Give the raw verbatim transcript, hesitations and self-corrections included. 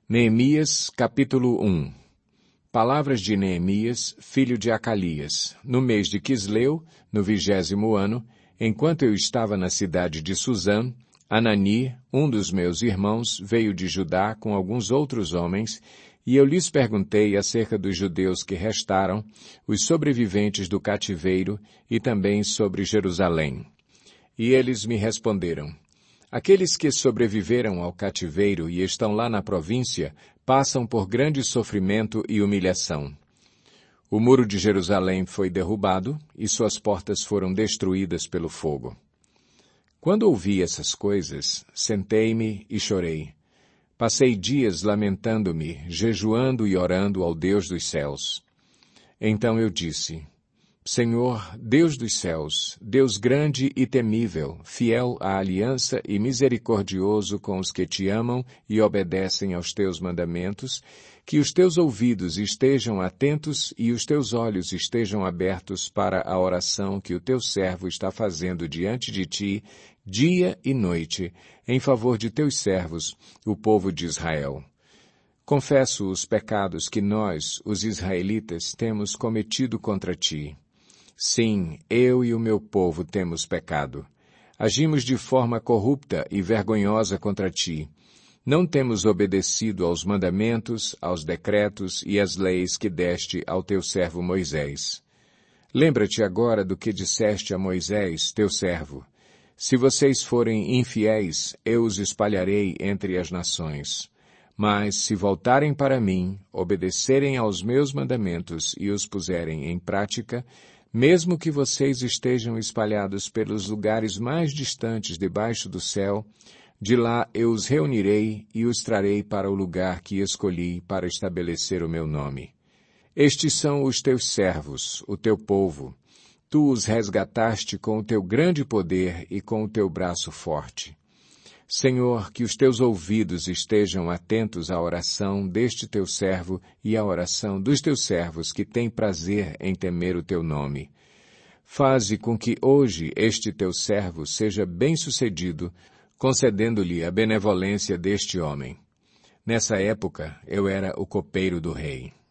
Neemias, capítulo um. Palavras de Neemias, filho de Acalias, no mês de Quisleu, no vigésimo ano, enquanto eu estava na cidade de Suzã, Anani, um dos meus irmãos, veio de Judá com alguns outros homens, e eu lhes perguntei acerca dos judeus que restaram, os sobreviventes do cativeiro, e também sobre Jerusalém. E eles me responderam: aqueles que sobreviveram ao cativeiro e estão lá na província passam por grande sofrimento e humilhação. O muro de Jerusalém foi derrubado e suas portas foram destruídas pelo fogo. Quando ouvi essas coisas, sentei-me e chorei. Passei dias lamentando-me, jejuando e orando ao Deus dos céus. Então eu disse: Senhor, Deus dos céus, Deus grande e temível, fiel à aliança e misericordioso com os que te amam e obedecem aos teus mandamentos, que os teus ouvidos estejam atentos e os teus olhos estejam abertos para a oração que o teu servo está fazendo diante de ti, dia e noite, em favor de teus servos, o povo de Israel. Confesso os pecados que nós, os israelitas, temos cometido contra ti. Sim, eu e o meu povo temos pecado. Agimos de forma corrupta e vergonhosa contra ti. Não temos obedecido aos mandamentos, aos decretos e às leis que deste ao teu servo Moisés. Lembra-te agora do que disseste a Moisés, teu servo. Se vocês forem infiéis, eu os espalharei entre as nações. Mas, se voltarem para mim, obedecerem aos meus mandamentos e os puserem em prática, mesmo que vocês estejam espalhados pelos lugares mais distantes debaixo do céu, de lá eu os reunirei e os trarei para o lugar que escolhi para estabelecer o meu nome. Estes são os teus servos, o teu povo. Tu os resgataste com o teu grande poder e com o teu braço forte. Senhor, que os teus ouvidos estejam atentos à oração deste teu servo e à oração dos teus servos que têm prazer em temer o teu nome. Faze com que hoje este teu servo seja bem-sucedido, concedendo-lhe a benevolência deste homem. Nessa época eu era o copeiro do rei.